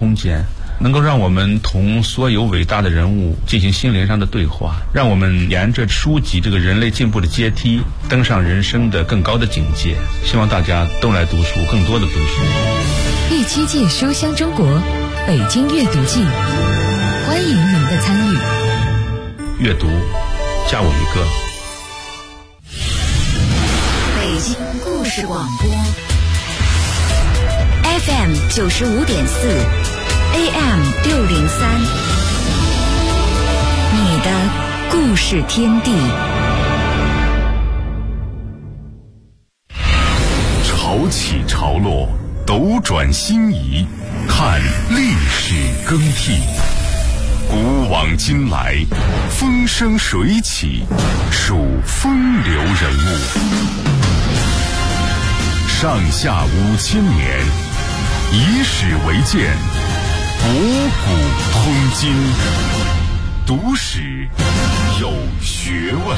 空间，能够让我们同所有伟大的人物进行心灵上的对话，让我们沿着书籍这个人类进步的阶梯登上人生的更高的境界。希望大家都来读书，更多的读书。 第7届书香中国北京阅读季，欢迎您的参与。 阅读，加我一个。 北京故事广播 FM 95.4 AM 603，你的故事天地。 潮起潮落，斗转星移，看历史更替。古往今来，风生水起，数风流人物。上下5000年，以史为鉴，博古通今。读史有学问。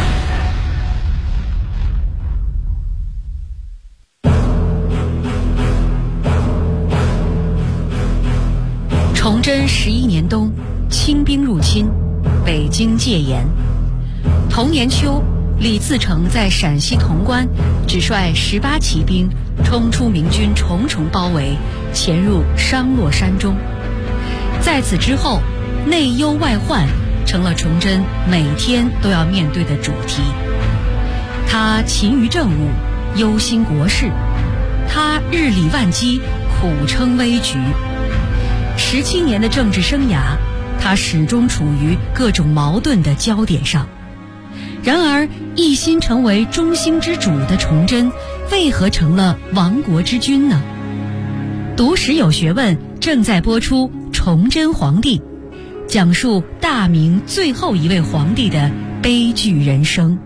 崇祯11年冬，清兵入侵，北京戒严。同年秋，李自成在陕西潼关只率18骑兵冲出明军重重包围，潜入商洛山中。在此之后，内忧外患成了崇祯每天都要面对的主题。他勤于政务，忧心国事，他日理万机，苦撑危局。17年的政治生涯，他始终处于各种矛盾的焦点上。然而，一心成为中兴之主的崇祯，为何成了亡国之君呢？读史有学问正在播出《崇祯皇帝》，讲述大明最后一位皇帝的悲剧人生。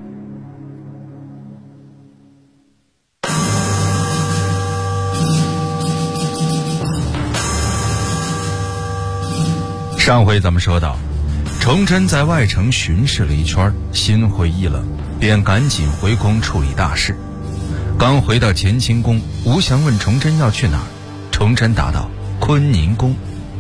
上回咱们说到，崇祯在外城巡视了一圈，心灰意冷，便赶紧回宫处理大事。刚回到乾清宫，吴祥问崇祯要去哪儿，崇祯答道：坤宁宫。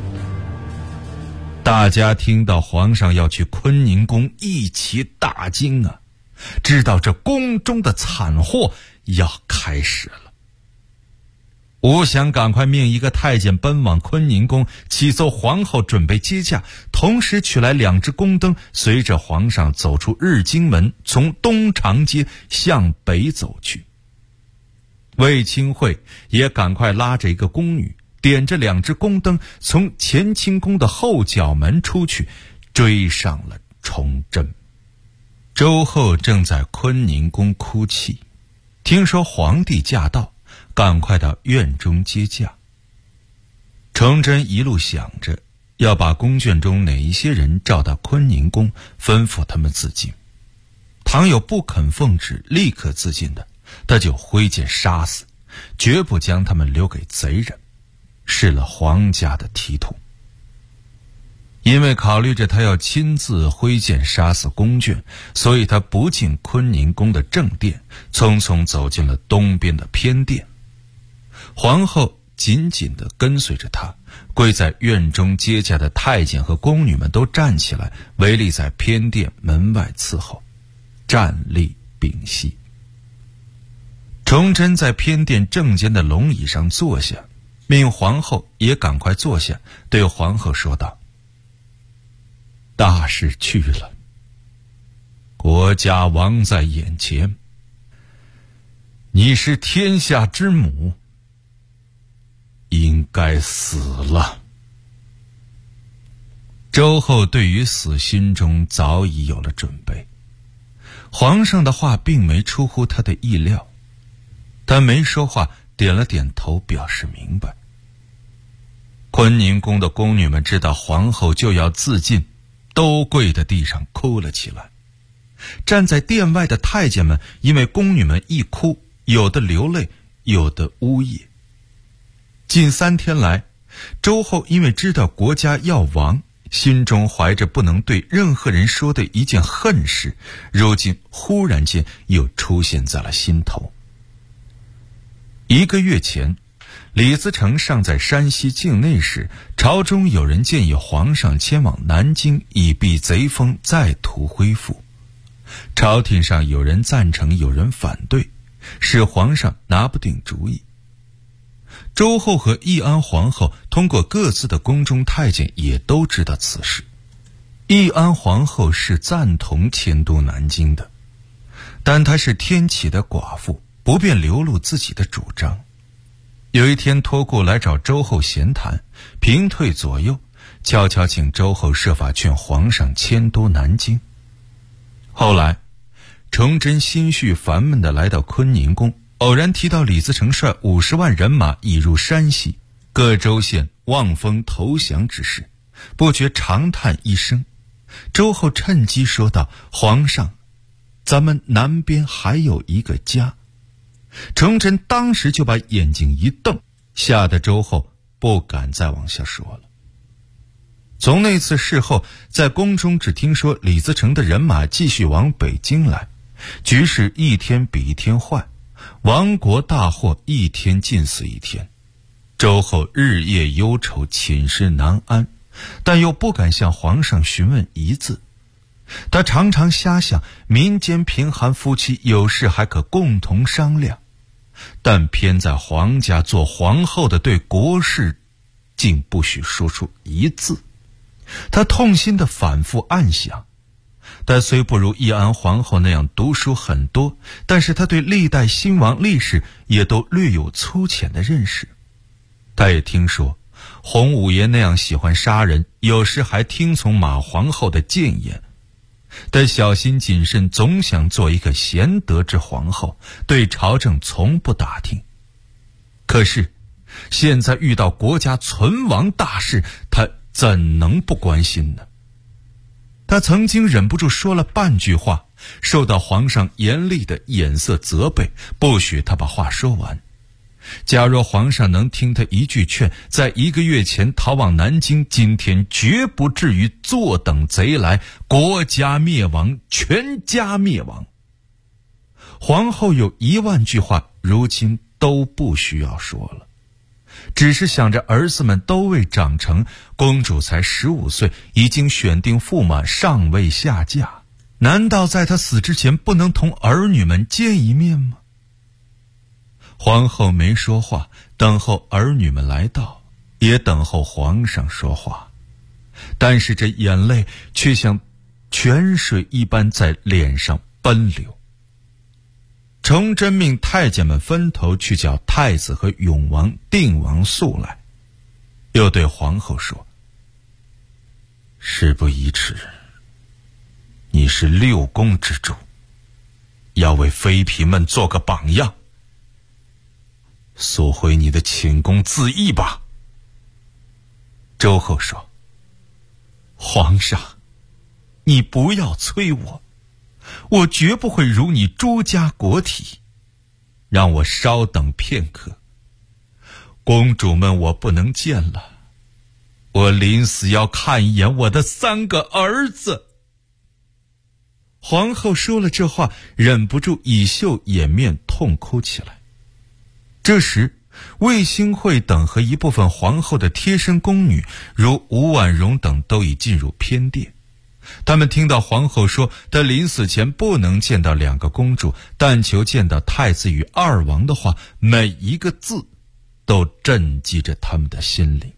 大家听到皇上要去坤宁宫，一齐大惊啊，知道这宫中的惨祸要开始了。吴祥赶快命一个太监奔往坤宁宫，启奏皇后准备接驾，同时取来2只宫灯，随着皇上走出日经门，从东长街向北走去。卫青会也赶快拉着一个宫女，点着2只宫灯，从乾清宫的后角门出去，追上了崇祯。周后正在坤宁宫哭泣，听说皇帝驾到，赶快到院中接驾。崇祯一路想着要把宫眷中哪一些人召到坤宁宫，吩咐他们自尽。倘有不肯奉旨立刻自尽的，他就挥剑杀死，绝不将他们留给贼人，失了皇家的体统。因为考虑着他要亲自挥剑杀死宫眷，所以他不进坤宁宫的正殿，匆匆走进了东边的偏殿。皇后紧紧地跟随着他，跪在院中接驾的太监和宫女们都站起来，围立在偏殿门外伺候，站立屏息。崇祯在偏殿正间的龙椅上坐下，命皇后也赶快坐下，对皇后说道：大事去了，国家亡在眼前，你是天下之母，应该死了。周后对于死心中早已有了准备，皇上的话并没出乎他的意料，他没说话，点了点头表示明白。坤宁宫的宫女们知道皇后就要自尽，都跪在地上哭了起来。站在殿外的太监们因为宫女们一哭，有的流泪，有的呜咽。近3天来，周后因为知道国家要亡，心中怀着不能对任何人说的一件恨事，如今忽然间又出现在了心头。1个月前， 李自成尚在山西境内时，朝中有人建议皇上迁往南京，以避贼风再图恢复。朝廷上有人赞成，有人反对，使皇上拿不定主意。周后和义安皇后通过各自的宫中太监也都知道此事。义安皇后是赞同迁都南京的，但她是天启的寡妇，不便流露自己的主张。有一天托孤来找周后闲谈，平退左右，悄悄请周后设法劝皇上迁都南京。后来崇祯心绪烦闷地来到坤宁宫，偶然提到李自成率50万人马已入山西各州县望风投降之事，不觉长叹一声。周后趁机说道：“皇上，咱们南边还有一个家。”崇祯当时就把眼睛一瞪，吓得周后不敢再往下说了。从那次事后，在宫中只听说李自成的人马继续往北京来，局势一天比一天坏，亡国大祸一天近似一天。周后日夜忧愁，寝食难安，但又不敢向皇上询问一字。他常常瞎想，民间贫寒夫妻有事还可共同商量，但偏在皇家做皇后的对国事竟不许说出一字。他痛心地反复暗想，他虽不如义安皇后那样读书很多，但是他对历代兴亡历史也都略有粗浅的认识。他也听说洪五爷那样喜欢杀人，有时还听从马皇后的谏言。但小心谨慎，总想做一个贤德之皇后，对朝政从不打听。可是现在遇到国家存亡大事，他怎能不关心呢？他曾经忍不住说了半句话，受到皇上严厉的眼色责备，不许他把话说完。假若皇上能听他一句劝，在1个月前逃往南京，今天绝不至于坐等贼来，国家灭亡，全家灭亡。皇后有1万句话，如今都不需要说了，只是想着儿子们都未长成，公主才15岁，已经选定驸马，尚未下嫁，难道在她死之前不能同儿女们见一面吗？皇后没说话，等候儿女们来到，也等候皇上说话，但是这眼泪却像泉水一般在脸上奔流。崇祯命太监们分头去叫太子和永王、定王速来，又对皇后说：“事不宜迟，你是6宫之主，要为妃嫔们做个榜样，速回你的寝宫自缢吧。”周后说：“皇上，你不要催我，我绝不会如你朱家国体，让我稍等片刻。公主们我不能见了，我临死要看一眼我的3个儿子。”皇后说了这话，忍不住以袖掩面痛哭起来。这时魏兴惠等和一部分皇后的贴身宫女，如吴婉容等都已进入偏殿。他们听到皇后说她临死前不能见到2个公主，但求见到太子与2王的话，每一个字都震击着他们的心灵。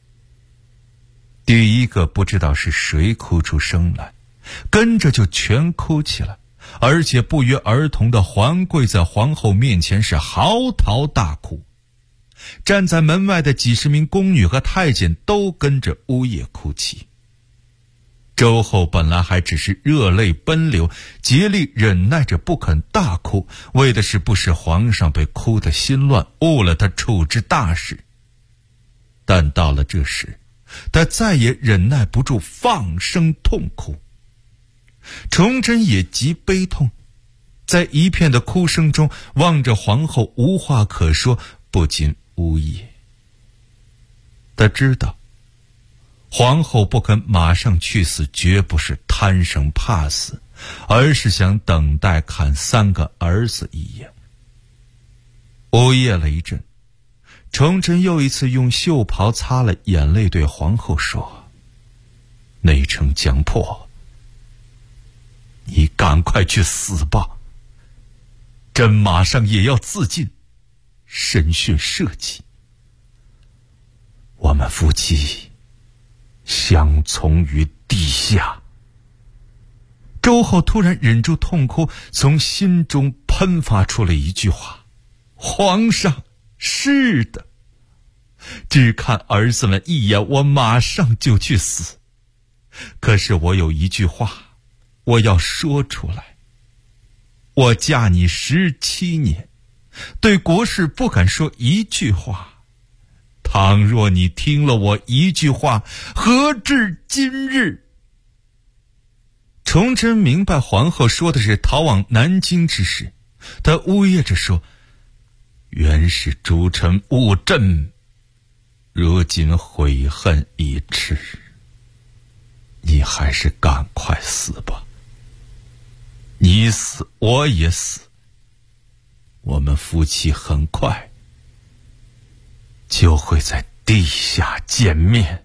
第一个不知道是谁哭出声来，跟着就全哭起来，而且不约而同的环跪在皇后面前，是嚎啕大哭。站在门外的几十名宫女和太监都跟着呜咽哭泣。周后本来还只是热泪奔流，竭力忍耐着不肯大哭，为的是不使皇上被哭得心乱，误了他处置大事。但到了这时，他再也忍耐不住，放声痛哭。崇祯也极悲痛，在一片的哭声中望着皇后无话可说，不禁呜咽。他知道皇后不肯马上去死，绝不是贪生怕死，而是想等待看3个儿子一眼。呜咽了一阵， 崇祯又一次用袖袍擦了眼泪，对皇后说：“内城将破，你赶快去死吧！朕马上也要自尽，审讯社稷。我们夫妻相从于地下。”周后突然忍住痛哭，从心中喷发出了一句话：“皇上，是的，只看儿子们一眼，我马上就去死。可是我有一句话我要说出来。我嫁你17年，对国事不敢说一句话。倘若你听了我一句话，何至今日？”崇祯明白皇后说的是逃往南京之事，他呜咽着说：“原是诸臣误朕，如今悔恨已迟，你还是赶快死吧。你死我也死，我们夫妻很快就会在地下见面。”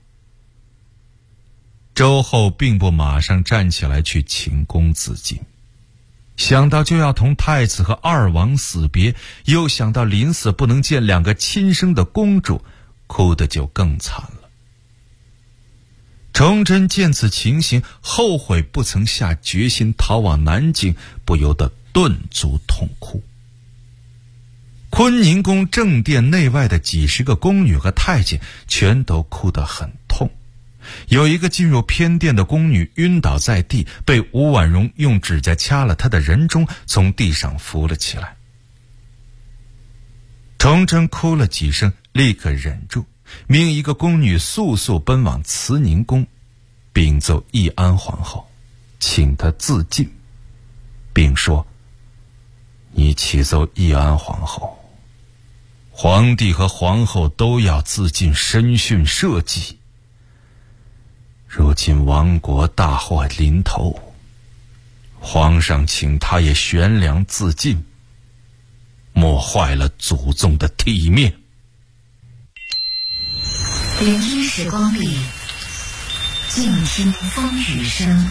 周后并不马上站起来去寝宫自尽，想到就要同太子和二王死别，又想到临死不能见2个亲生的公主，哭得就更惨了。崇祯见此情形，后悔不曾下决心逃往南京，不由得顿足痛哭。坤宁宫正殿内外的几10个宫女和太监全都哭得很痛。有一个进入偏殿的宫女晕倒在地，被吴婉容用指甲掐了她的人中，从地上扶了起来。崇祯哭了几声，立刻忍住，命一个宫女速速奔往慈宁宫，禀奏义安皇后，请她自尽，并说：“你启奏义安皇后，皇帝和皇后都要自尽，审讯社稷。如今亡国大祸临头，皇上请他也悬梁自尽，莫坏了祖宗的体面。” 聆听时光里，静听风雨声。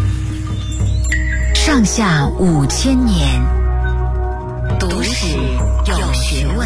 上下5000年，读史有学问。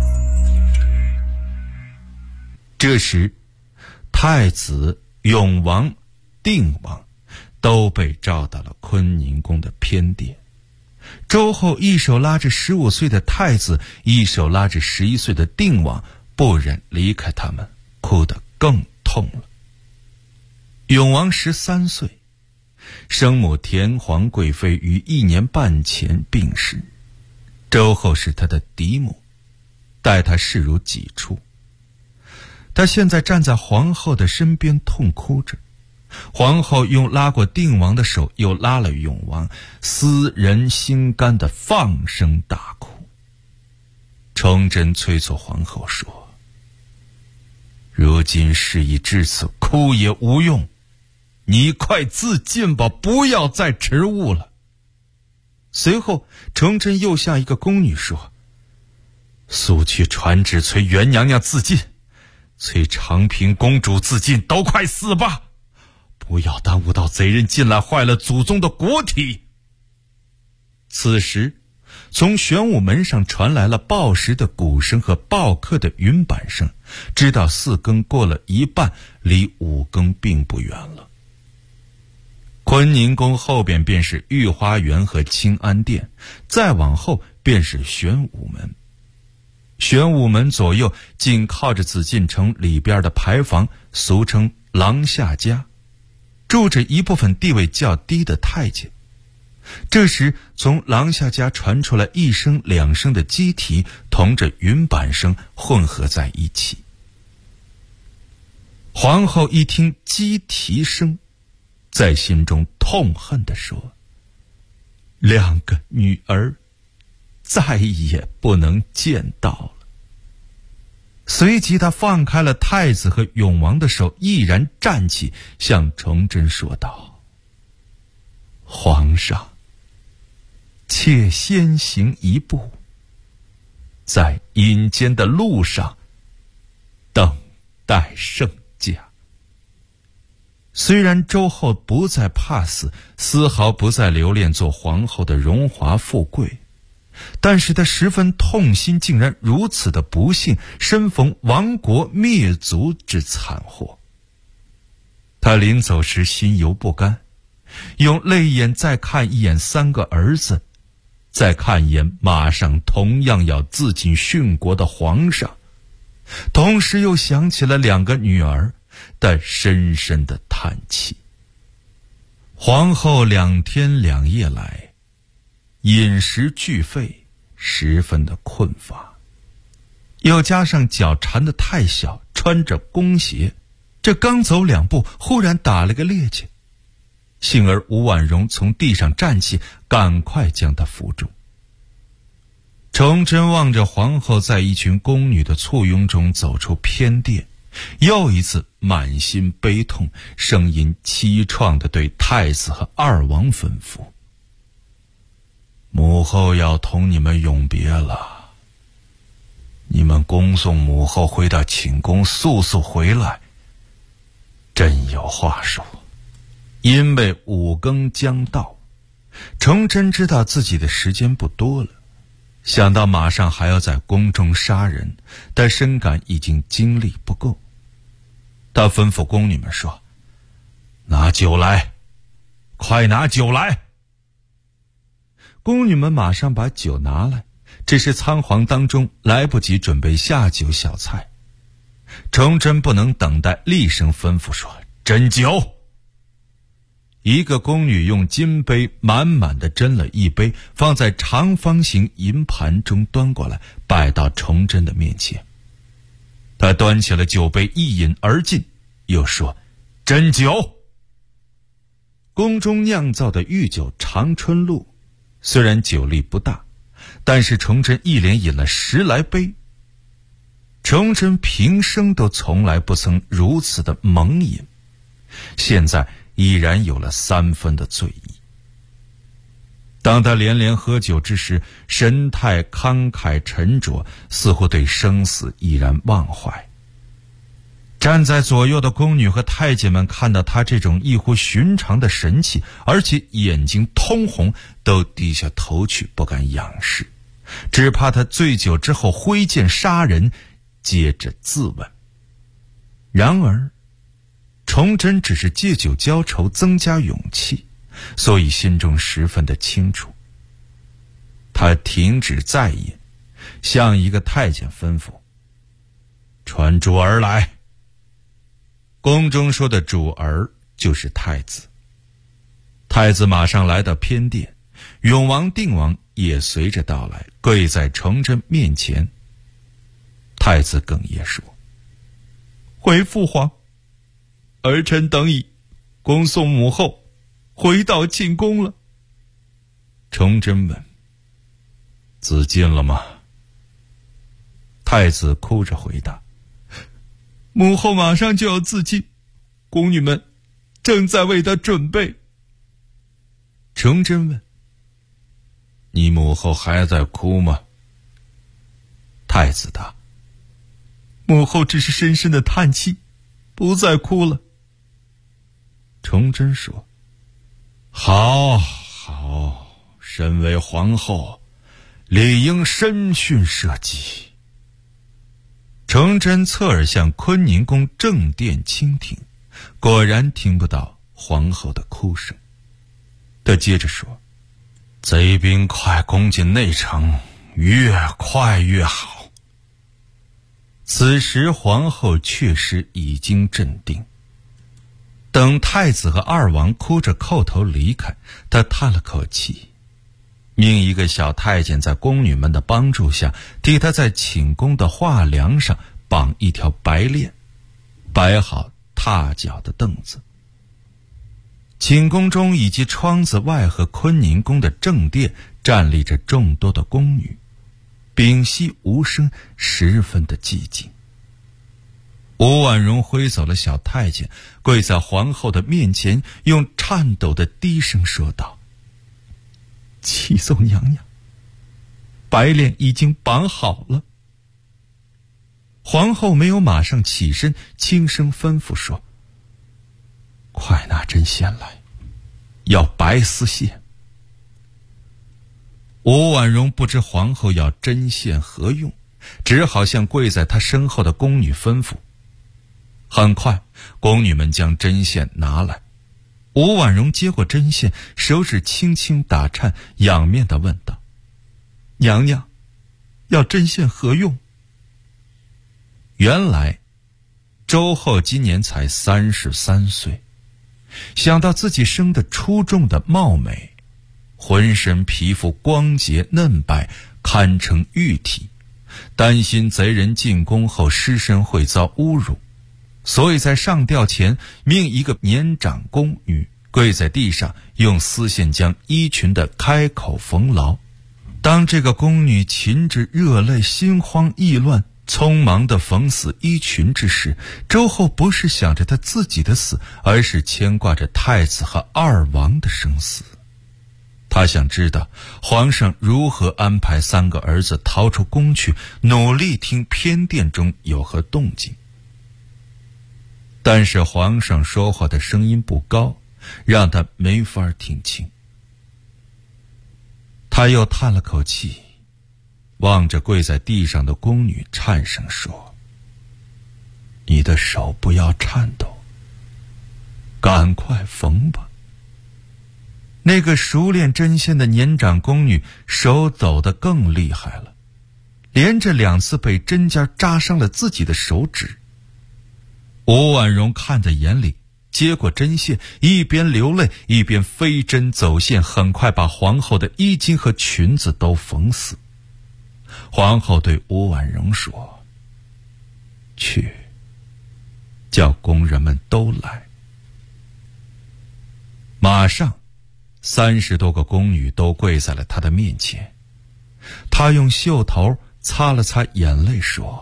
这时，太子、永王、定王都被召到了坤宁宫的偏殿。周后一手拉着15岁的太子，一手拉着11岁的定王，不忍离开他们，哭得更痛了。永王13岁，生母田皇贵妃于1年半前病逝，周后是他的嫡母，待他视如己出。他现在站在皇后的身边痛哭着，皇后用拉过定王的手，又拉了永王，撕人心肝的放声大哭。崇祯催促皇后说：“如今事已至此，哭也无用，你快自尽吧，不要再迟误了。”随后崇祯又向一个宫女说：“速去传旨催袁娘娘自尽，催长平公主自尽，都快死吧，不要耽误到贼人进来，坏了祖宗的国体。”此时从玄武门上传来了报时的鼓声和报课的云板声，知道4更过了一半，离5更并不远了。坤宁宫后边便是御花园和清安殿，再往后便是玄武门。玄武门左右紧靠着紫禁城里边的牌坊，俗称廊下家，住着一部分地位较低的太监。这时从廊下家传出来1声2声的鸡啼，同着云板声混合在一起。皇后一听鸡啼声，在心中痛恨地说：“2个女儿再也不能见到了。”随即他放开了太子和永王的手，毅然站起，向崇祯说道：“皇上，且先行一步，在阴间的路上代圣驾。虽然周后不再怕死，丝毫不再留恋做皇后的荣华富贵，但是他十分痛心，竟然如此的不幸，身逢亡国灭族之惨祸。他临走时心犹不甘，用泪眼再看一眼3个儿子，再看一眼马上同样要自尽殉国的皇上，同时又想起了2个女儿，但深深的叹气。皇后2天2夜来，饮食俱废，十分的困乏，又加上脚缠得太小，穿着宫鞋，这刚走2步，忽然打了个趔趄。幸而吴婉容从地上站起，赶快将她扶住。崇祯望着皇后在一群宫女的簇拥中走出偏殿，又一次满心悲痛，声音凄怆地对太子和2王吩咐：母后要同你们永别了，你们恭送母后回到寝宫，速速回来。朕有话说。因为5更将到，崇祯知道自己的时间不多了，想到马上还要在宫中杀人，但深感已经精力不够。他吩咐宫女们说：拿酒来，快拿酒来。宫女们马上把酒拿来，这是仓皇当中来不及准备下酒小菜。崇祯不能等待，厉声吩咐说：斟酒。一个宫女用金杯满满的斟了一杯，放在长方形银盘中端过来，摆到崇祯的面前。他端起了酒杯，一饮而尽，又说：斟酒。宫中酿造的御酒长春露，虽然酒力不大，但是崇祯一连饮了10来杯。崇祯平生都从来不曾如此的猛饮，现在已然有了3分的醉意。当他连连喝酒之时，神态慷慨沉着，似乎对生死已然忘怀。站在左右的宫女和太监们看到他这种异乎寻常的神气，而且眼睛通红，都低下头去不敢仰视，只怕他醉酒之后挥剑杀人，接着自刎。然而崇祯只是借酒浇愁，增加勇气，所以心中十分的清楚。他停止再饮，向一个太监吩咐：传主儿来。宫中说的主儿就是太子。太子马上来到偏殿，永王、定王也随着到来，跪在崇祯面前。太子哽咽说：回父皇，儿臣等已恭送母后回到寝宫了。崇祯问：自尽了吗？太子哭着回答：母后马上就要自尽，宫女们正在为她准备。崇祯问：你母后还在哭吗？太子答：母后只是深深的叹气，不再哭了。崇祯说：好好，身为皇后，理应深训社稷。崇祯侧耳向坤宁宫正殿倾听，果然听不到皇后的哭声。他接着说：贼兵快攻进内城，越快越好。此时皇后确实已经镇定。等太子和2王哭着叩头离开，他叹了口气，命一个小太监在宫女们的帮助下，替他在寝宫的画梁上绑一条白链，摆好踏脚的凳子。寝宫中以及窗子外和坤宁宫的正殿站立着众多的宫女，屏息无声，十分的寂静。吴婉容挥走了小太监，跪在皇后的面前，用颤抖的低声说道：启奏娘娘，白链已经绑好了。 皇后没有马上起身，轻声吩咐说：“快拿针线来，要白丝线。”吴婉容不知皇后要针线何用，只好向跪在她身后的宫女吩咐。很快，宫女们将针线拿来。吴婉容接过针线，手指轻轻打颤，仰面地问道：“娘娘，要针线何用？”原来周后今年才33岁，想到自己生得出众的貌美，浑身皮肤光洁嫩白，堪称玉体，担心贼人进宫后尸身会遭侮辱，所以在上吊前命一个年长宫女跪在地上，用丝线将衣裙的开口缝牢。当这个宫女噙着热泪，心慌意乱，匆忙地缝死衣裙之时，周后不是想着她自己的死，而是牵挂着太子和二王的生死。他想知道皇上如何安排3个儿子逃出宫去，努力听偏殿中有何动静。但是皇上说话的声音不高，让他没法听清。他又叹了口气，望着跪在地上的宫女，颤声说：“你的手不要颤抖，赶快缝吧。”那个熟练针线的年长宫女手抖得更厉害了，连着2次被针尖扎伤了自己的手指。吴婉容看在眼里，接过针线，一边流泪一边飞针走线，很快把皇后的衣襟和裙子都缝死。皇后对吴婉容说：“去，叫宫人们都来。”马上30多个宫女都跪在了她的面前。她用袖头擦了擦眼泪说：“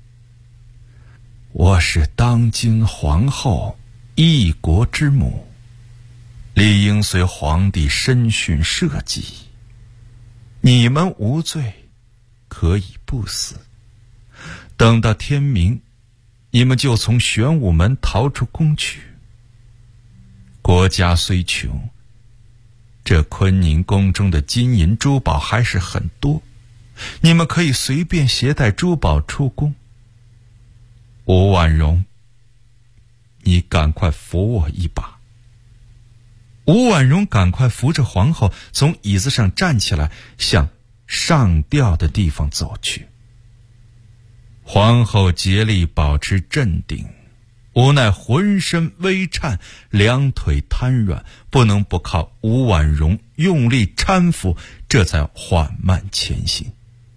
我是当今皇后，一国之母，理应随皇帝审讯社稷。你们无罪，可以不死。等到天明，你们就从玄武门逃出宫去。国家虽穷，这坤宁宫中的金银珠宝还是很多，你们可以随便携带珠宝出宫。吴婉容，你赶快扶我一把。”吴婉容赶快扶着皇后从椅子上站起来，向上吊的地方走去。皇后竭力保持镇定，无奈浑身微颤，2腿瘫软，不能不靠吴婉容用力搀扶，这才缓慢前行。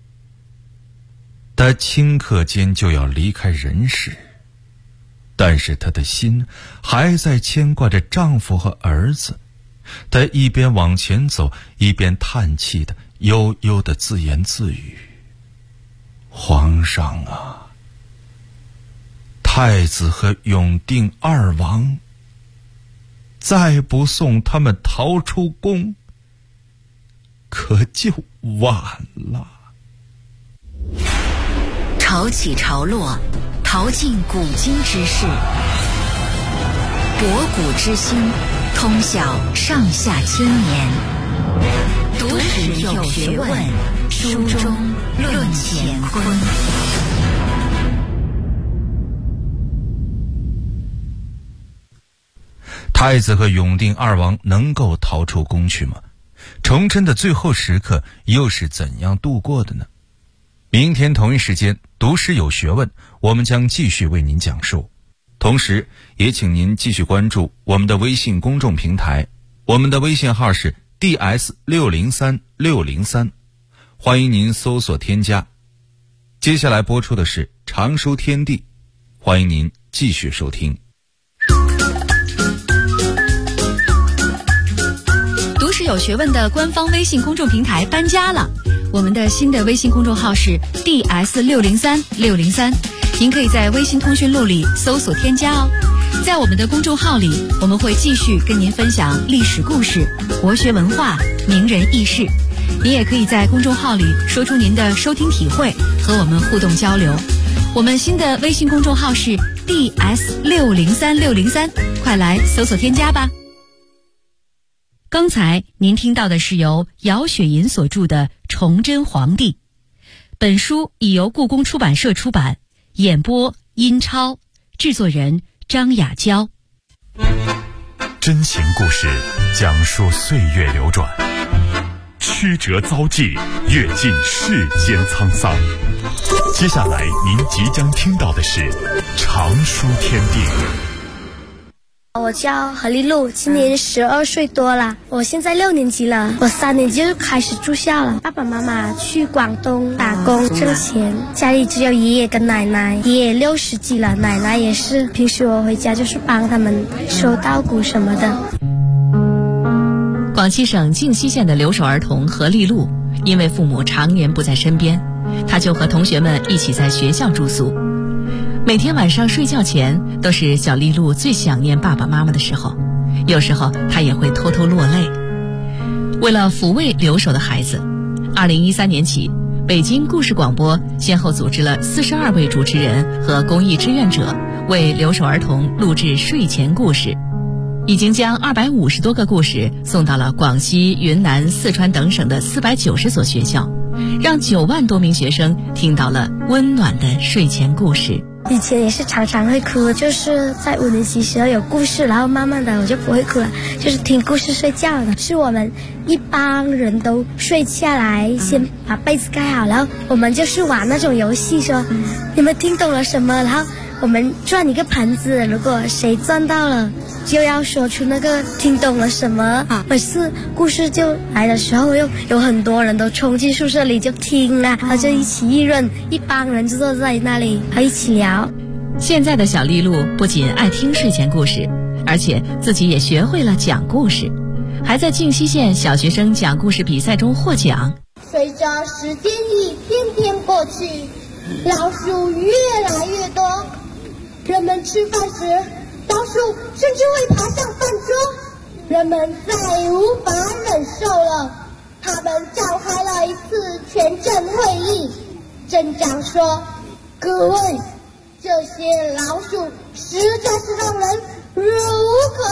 她顷刻间就要离开人世，但是她的心还在牵挂着丈夫和儿子。她一边往前走，一边叹气的悠悠的自言自语：“皇上啊，太子和永定2王，再不送他们逃出宫，可就晚了。” 潮起潮落，淘尽古今之事，博古之今，通晓上下千年。读史有学问，书中论乾坤。 太子和永定2王能够逃出宫去吗？崇祯的最后时刻又是怎样度过的呢？明天同一时间，读史有学问，我们将继续为您讲述。同时也请您继续关注我们的微信公众平台，我们的微信号是 DS603603，欢迎您搜索添加。接下来播出的是常书天地，欢迎您继续收听。 读史有学问的官方微信公众平台搬家了，我们的新的微信公众号是 DS603603，您可以在微信通讯录里搜索添加哦。在我们的公众号里，我们会继续跟您分享历史故事、国学文化、名人轶事。您也可以在公众号里说出您的收听体会，和我们互动交流。 我们新的微信公众号是 DS603603，快来搜索添加吧。刚才您听到的是由姚雪银所著的《崇祯皇帝》，本书已由故宫出版社出版，演播殷超，制作人张雅娇。 真情故事讲述岁月流转，曲折遭际，阅尽世间沧桑。接下来您即将听到的是常书天地。 我叫何丽露，今年12岁多了，我现在6年级了，我3年级就开始住校了。爸爸妈妈去广东打工挣钱，家里只有爷爷跟奶奶，爷爷60几了，奶奶也是，平时我回家就是帮他们收稻谷什么的。 广西省靖西县的留守儿童何丽露，因为父母常年不在身边，他就和同学们一起在学校住宿。每天晚上睡觉前，都是小丽露最想念爸爸妈妈的时候，有时候她也会偷偷落泪。为了抚慰留守的孩子，2013年起，北京故事广播先后组织了42位主持人和公益志愿者，为留守儿童录制睡前故事，已经将250多个故事送到了广西、云南、四川等省的490所学校，让9万多名学生听到了温暖的睡前故事。 以前也是常常会哭，就是在5年级时候有故事，然后慢慢的我就不会哭了，就是听故事睡觉了。是我们一帮人都睡下来，先把被子盖好，然后我们就是玩那种游戏，说你们听懂了什么，然后我们转一个盘子，如果谁转到了就要说出那个听懂了什么。每次故事就来的时候，又有很多人都冲进宿舍里就听啊，然后就一起议论，一帮人就坐在那里一起聊。 现在的小丽露不仅爱听睡前故事，而且自己也学会了讲故事，还在靖西县小学生讲故事比赛中获奖。 随着时间一天天过去，老鼠越来越多，人们吃饭时老鼠甚至会爬上饭桌，人们再无法忍受了，他们召开了一次全镇会议。镇长说：“各位，这些老鼠实在是让人忍无可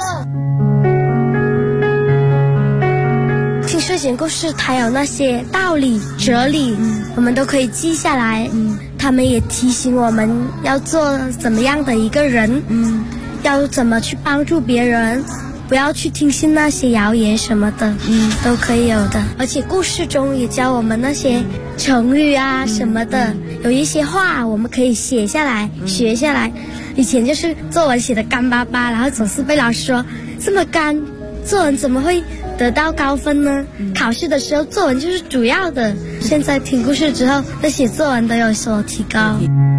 忍了。”听睡前故事，它有那些道理、哲理，我们都可以记下来。他们也提醒我们要做怎么样的一个人，要怎么去帮助别人，不要去听信那些谣言什么的，都可以有的。而且故事中也教我们那些成语啊什么的，有一些话我们可以写下来、学下来。以前就是作文写的干巴巴，然后总是被老师说这么干，作文怎么会得到高分呢？考试的时候作文就是主要的。现在听故事之后，那写作文都有所提高。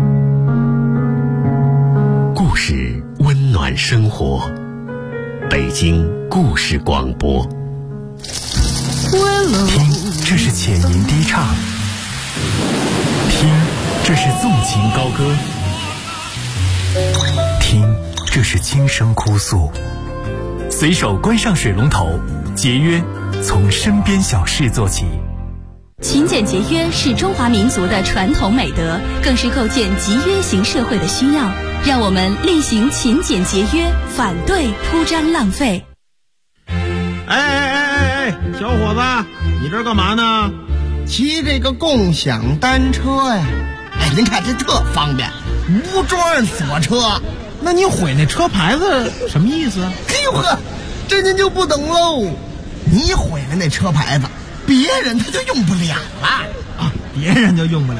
故事温暖生活，北京故事广播。 听，这是浅吟低唱；听，这是纵情高歌；听，这是轻声哭诉。随手关上水龙头，节约从身边小事做起。 勤俭节约是中华民族的传统美德，更是构建集约型社会的需要。让我们厉行勤俭节约，反对铺张浪费。 哎，小伙子，你这干嘛呢？ 骑这个共享单车呀。哎，您看这特方便，无桩锁车。 那你毁那车牌子什么意思啊？ 哎呦呵，这您就不懂喽。你毁了那车牌子，别人他就用不了了啊，别人就用不了。